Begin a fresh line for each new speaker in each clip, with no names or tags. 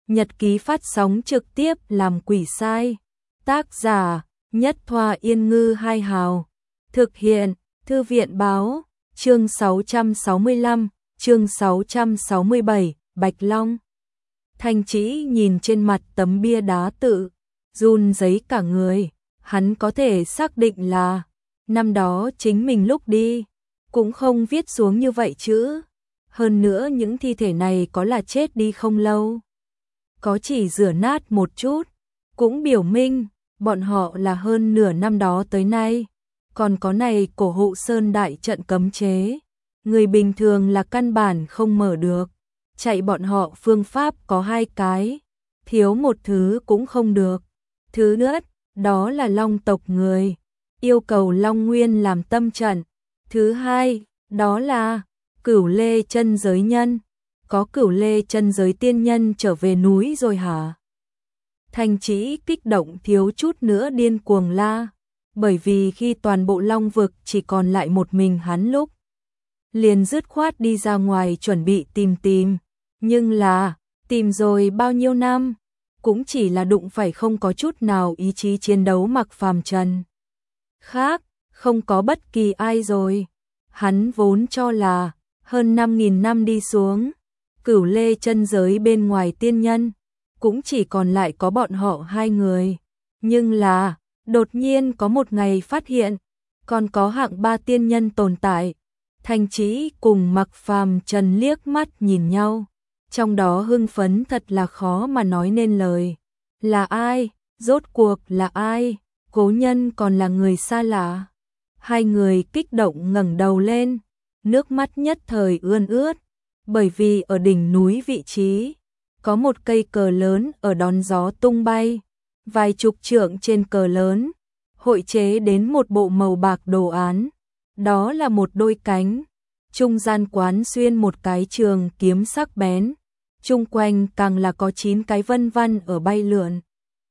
nhật ký phát sóng trực tiếp làm quỷ sai. Tác giả Nhất Thoa Yên Ngư Hai Hào. Thực hiện Thư viện Báo. Chương 665, chương 667, Bạch Long. Thanh Trĩ nhìn trên mặt tấm bia đá tự run rẩy cả người, hắn có thể xác định là năm đó chính mình lúc đi cũng không viết xuống như vậy chứ. Hơn nữa những thi thể này có là chết đi không lâu, có chỉ rửa nát một chút, cũng biểu minh bọn họ là hơn nửa năm đó tới nay. Còn có này cổ hộ sơn đại trận cấm chế, người bình thường là căn bản không mở được. Chạy bọn họ phương pháp có hai cái, thiếu một thứ cũng không được. Thứ nhất, đó là Long tộc người, yêu cầu Long Nguyên làm tâm trận. Thứ hai, đó là Cửu Lê chân giới nhân. Có Cửu Lê chân giới tiên nhân trở về núi rồi hả? Thanh Trĩ kích động thiếu chút nữa điên cuồng la. Bởi vì khi toàn bộ Long vực chỉ còn lại một mình hắn lúc, liền dứt khoát đi ra ngoài chuẩn bị tìm. Nhưng là, tìm rồi bao nhiêu năm, cũng chỉ là đụng phải không có chút nào ý chí chiến đấu Mạc Phàm Trần. Khác, không có bất kỳ ai rồi. Hắn vốn cho là, hơn 5.000 năm đi xuống, Cửu Lê chân giới bên ngoài tiên nhân, cũng chỉ còn lại có bọn họ hai người. Nhưng là, đột nhiên có một ngày phát hiện, còn có hạng 3 tiên nhân tồn tại. Thanh Trĩ cùng Mạc Phàm Trần liếc mắt nhìn nhau, trong đó hưng phấn thật là khó mà nói nên lời. Là ai? Rốt cuộc là ai? Cố Nhân còn là người xa lạ? Hai người kích động ngẩng đầu lên, nước mắt nhất thời ươn ướt, bởi vì ở đỉnh núi vị trí, có một cây cờ lớn ở đón gió tung bay. Vài chục trượng trên cờ lớn, hội chế đến một bộ màu bạc đồ án. Đó là một đôi cánh, trung gian quán xuyên một cái trường kiếm sắc bén, chung quanh càng là có 9 cái vân vân ở bay lượn.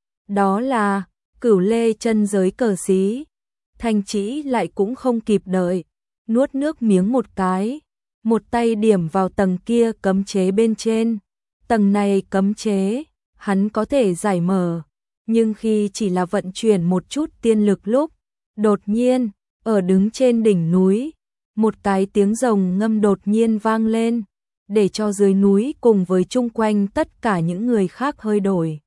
Đó là Cửu Lê chân giới cờ xí. Thanh Trĩ lại cũng không kịp đợi, nuốt nước miếng một cái, một tay điểm vào tầng kia cấm chế bên trên. Tầng này cấm chế, hắn có thể giải mở, nhưng khi chỉ là vận chuyển một chút tiên lực lúc, đột nhiên, ở đứng trên đỉnh núi, một cái tiếng rồng ngâm đột nhiên vang lên, để cho dưới núi cùng với chung quanh tất cả những người khác hơi đổi.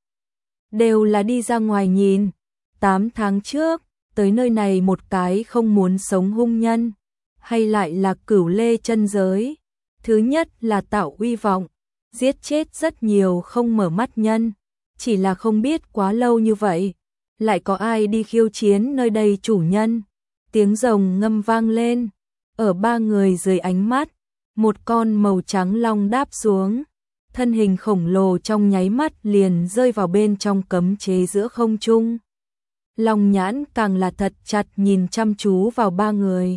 Đều là đi ra ngoài nhìn, 8 tháng trước, tới nơi này một cái không muốn sống hung nhân, hay lại là Cửu Lê chân giới. Thứ nhất là tạo uy vọng, giết chết rất nhiều không mở mắt nhân. Chỉ là không biết quá lâu như vậy, lại có ai đi khiêu chiến nơi đây chủ nhân. Tiếng rồng ngâm vang lên, ở 3 người dưới ánh mắt, một con màu trắng long đáp xuống, thân hình khổng lồ trong nháy mắt liền rơi vào bên trong cấm chế giữa không trung. Long nhãn càng là thật chặt nhìn chăm chú vào 3 người.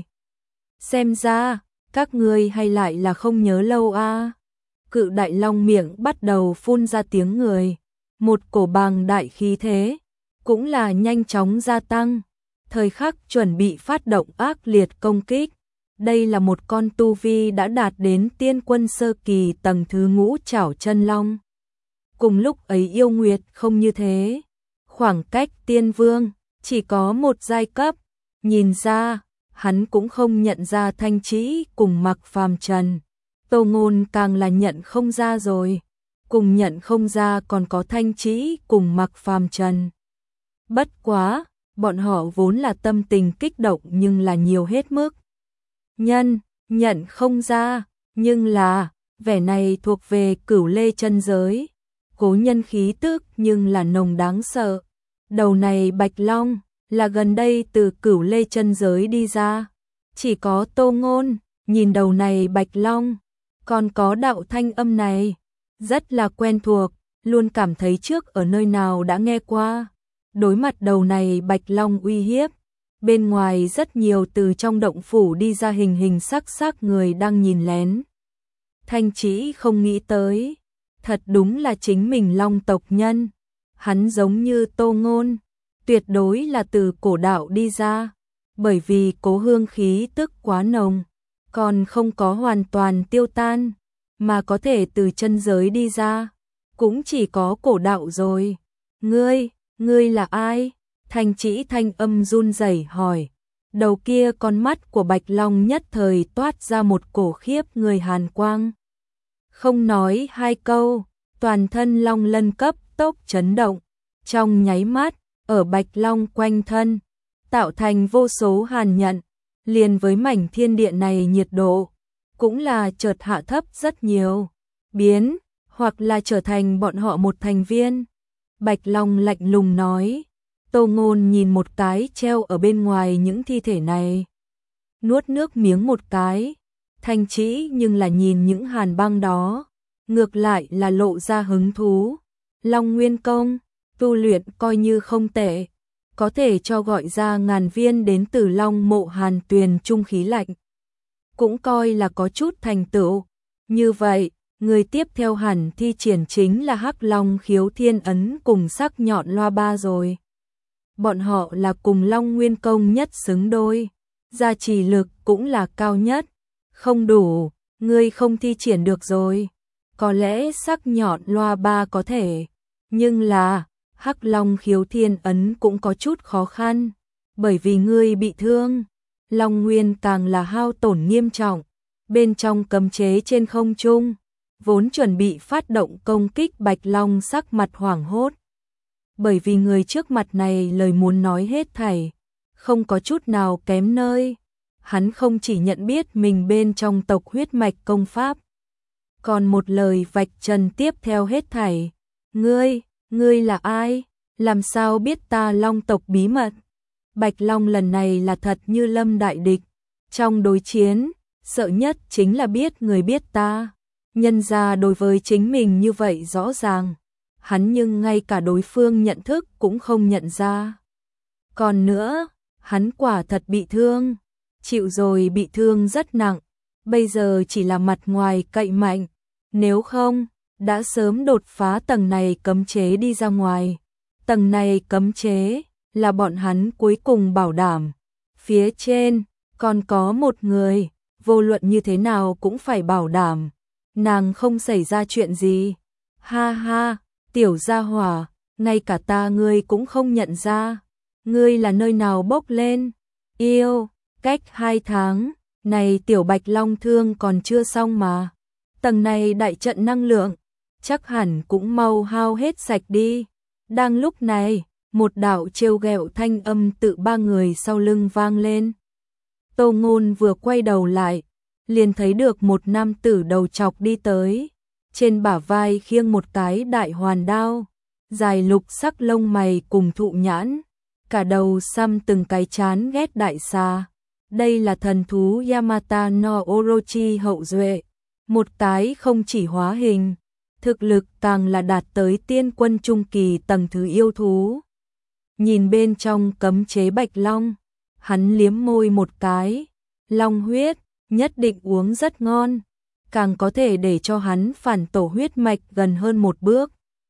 Xem ra, các ngươi hay lại là không nhớ lâu a. Cự đại long miệng bắt đầu phun ra tiếng người. Một cổ bàng đại khí thế, cũng là nhanh chóng gia tăng, thời khắc chuẩn bị phát động ác liệt công kích. Đây là một con tu vi đã đạt đến tiên quân sơ kỳ tầng thứ ngũ chảo chân long. Cùng lúc ấy yêu nguyệt không như thế, khoảng cách tiên vương chỉ có một giai cấp, nhìn ra, hắn cũng không nhận ra Thanh Trĩ cùng Mạc Phàm Trần. Tô Ngôn càng là nhận không ra rồi. Cùng nhận không ra còn có Thanh Trĩ cùng Mạc Phàm Trần. Bất quá, bọn họ vốn là tâm tình kích động nhưng là nhiều hết mức. Nhận không ra, nhưng là, vẻ này thuộc về Cửu Lê chân giới. Cố Nhân khí tức nhưng là nồng đáng sợ. Đầu này Bạch Long, là gần đây từ Cửu Lê chân giới đi ra. Chỉ có Tô Ngôn, nhìn đầu này Bạch Long, còn có đạo thanh âm này. Rất là quen thuộc, luôn cảm thấy trước ở nơi nào đã nghe qua. Đối mặt đầu này Bạch Long uy hiếp, bên ngoài rất nhiều từ trong động phủ đi ra hình hình sắc sắc người đang nhìn lén. Thanh Trĩ không nghĩ tới, thật đúng là chính mình Long tộc nhân. Hắn giống như Tô Ngôn, tuyệt đối là từ cổ đạo đi ra, bởi vì cố hương khí tức quá nồng, còn không có hoàn toàn tiêu tan, mà có thể từ chân giới đi ra. cũng chỉ có cổ đạo rồi. Ngươi là ai? Thanh Chỉ thanh âm run rẩy hỏi. Đầu kia con mắt của Bạch Long nhất thời toát ra một cổ khiếp người hàn quang. Không nói hai câu, toàn thân Long Lân cấp tốc chấn động, trong nháy mắt, ở Bạch Long quanh thân, tạo thành vô số hàn nhận, liền với mảnh thiên địa này nhiệt độ, cũng là chợt hạ thấp rất nhiều, biến, hoặc là trở thành bọn họ một thành viên. Bạch Long lạnh lùng nói. Tô Ngôn nhìn một cái treo ở bên ngoài những thi thể này, nuốt nước miếng một cái. Thanh Chỉ nhưng là nhìn những hàn băng đó, ngược lại là lộ ra hứng thú. Long Nguyên Công, tu luyện coi như không tệ, có thể cho gọi ra ngàn viên đến từ Long Mộ Hàn Tuyền trung khí lạnh, cũng coi là có chút thành tựu. Như vậy, người tiếp theo hẳn thi triển chính là Hắc Long Khiếu Thiên Ấn cùng Sắc Nhọn Loa Ba rồi. Bọn họ là cùng Long Nguyên Công nhất xứng đôi, gia trì lực cũng là cao nhất. Không đủ, ngươi không thi triển được rồi. Có lẽ Sắc Nhọn Loa Ba có thể, nhưng là Hắc Long Khiếu Thiên Ấn cũng có chút khó khăn, bởi vì ngươi bị thương. Long Nguyên càng là hao tổn nghiêm trọng, bên trong cấm chế trên không trung, vốn chuẩn bị phát động công kích Bạch Long sắc mặt hoảng hốt. Bởi vì người trước mặt này lời muốn nói hết thảy, không có chút nào kém nơi. Hắn không chỉ nhận biết mình bên trong tộc huyết mạch công pháp, còn một lời vạch trần tiếp theo hết thảy. Ngươi là ai? Làm sao biết ta Long tộc bí mật? Bạch Long lần này là thật như lâm đại địch. Trong đối chiến, sợ nhất chính là biết người biết ta. Nhân ra đối với chính mình như vậy rõ ràng, hắn nhưng ngay cả đối phương nhận thức cũng không nhận ra. Còn nữa, hắn quả thật bị thương, chịu rồi bị thương rất nặng, bây giờ chỉ là mặt ngoài cậy mạnh, nếu không, đã sớm đột phá tầng này cấm chế đi ra ngoài. Tầng này cấm chế là bọn hắn cuối cùng bảo đảm. Phía trên, còn có một người, vô luận như thế nào cũng phải bảo đảm. Nàng không xảy ra chuyện gì. Ha ha, tiểu gia hỏa, ngay cả ta ngươi cũng không nhận ra. Ngươi là nơi nào bốc lên? Yêu, cách 2 tháng, này tiểu Bạch Long thương còn chưa xong mà. Tầng này đại trận năng lượng, chắc hẳn cũng mau hao hết sạch đi. Đang lúc này, một đạo trêu ghẹo thanh âm tự 3 người sau lưng vang lên. Tô Ngôn vừa quay đầu lại, liền thấy được một nam tử đầu trọc đi tới, trên bả vai khiêng một cái đại hoàn đao, dài lục sắc lông mày cùng thụ nhãn, cả đầu xăm từng cái chán ghét đại xà. Đây là thần thú Yamata no Orochi hậu duệ, một cái không chỉ hóa hình, thực lực càng là đạt tới tiên quân trung kỳ tầng thứ yêu thú. Nhìn bên trong cấm chế Bạch Long, hắn liếm môi một cái, long huyết, nhất định uống rất ngon, càng có thể để cho hắn phản tổ huyết mạch gần hơn một bước.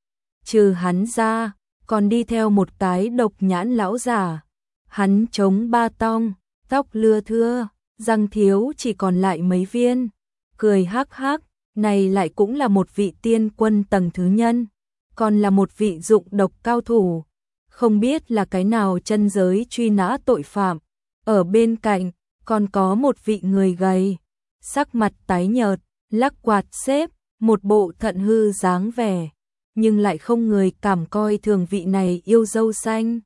Trừ hắn ra, còn đi theo một cái độc nhãn lão giả, hắn chống ba tong, tóc lưa thưa, răng thiếu chỉ còn lại mấy viên, cười hắc hắc, này lại cũng là một vị tiên quân tầng thứ nhân, còn là một vị dụng độc cao thủ, không biết là cái nào chân giới truy nã tội phạm. Ở bên cạnh, còn có một vị người gầy, sắc mặt tái nhợt, lắc quạt xếp, một bộ thận hư dáng vẻ, nhưng lại không người cảm coi thường vị này yêu dâu xanh.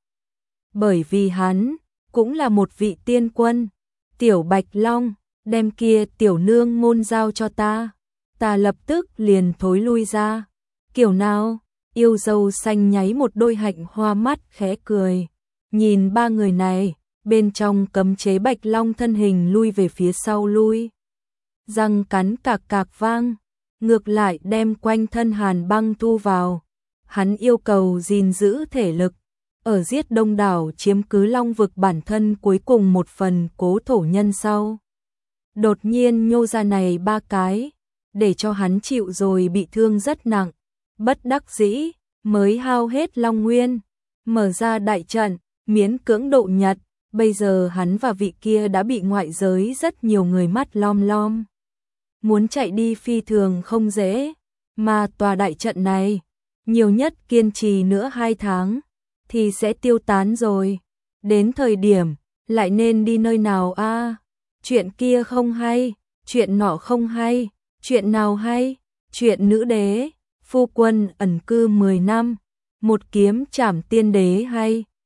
Bởi vì hắn, cũng là một vị tiên quân. Tiểu Bạch Long, đem kia tiểu nương môn giao cho ta. Ta lập tức liền thối lui ra. Kiểu nào? Yêu dâu xanh nháy một đôi hạnh hoa mắt khẽ cười. Nhìn 3 người này, bên trong cấm chế Bạch Long thân hình lui về phía sau lui. Răng cắn cạc cạc vang, ngược lại đem quanh thân hàn băng thu vào. Hắn yêu cầu gìn giữ thể lực, ở giết đông đảo chiếm cứ Long vực bản thân cuối cùng một phần cố thổ nhân sau. Đột nhiên nhô ra này 3 cái, để cho hắn chịu rồi bị thương rất nặng, bất đắc dĩ, mới hao hết Long Nguyên, mở ra đại trận, miễn cưỡng độ nhật, bây giờ hắn và vị kia đã bị ngoại giới rất nhiều người mắt lom lom. Muốn chạy đi phi thường không dễ, mà tòa đại trận này, nhiều nhất kiên trì nữa 2 tháng, thì sẽ tiêu tán rồi. Đến thời điểm, lại nên đi nơi nào a? Chuyện kia không hay, chuyện nọ không hay, chuyện nào hay? Chuyện nữ đế, phu quân ẩn cư 10 năm, một kiếm trảm tiên đế hay.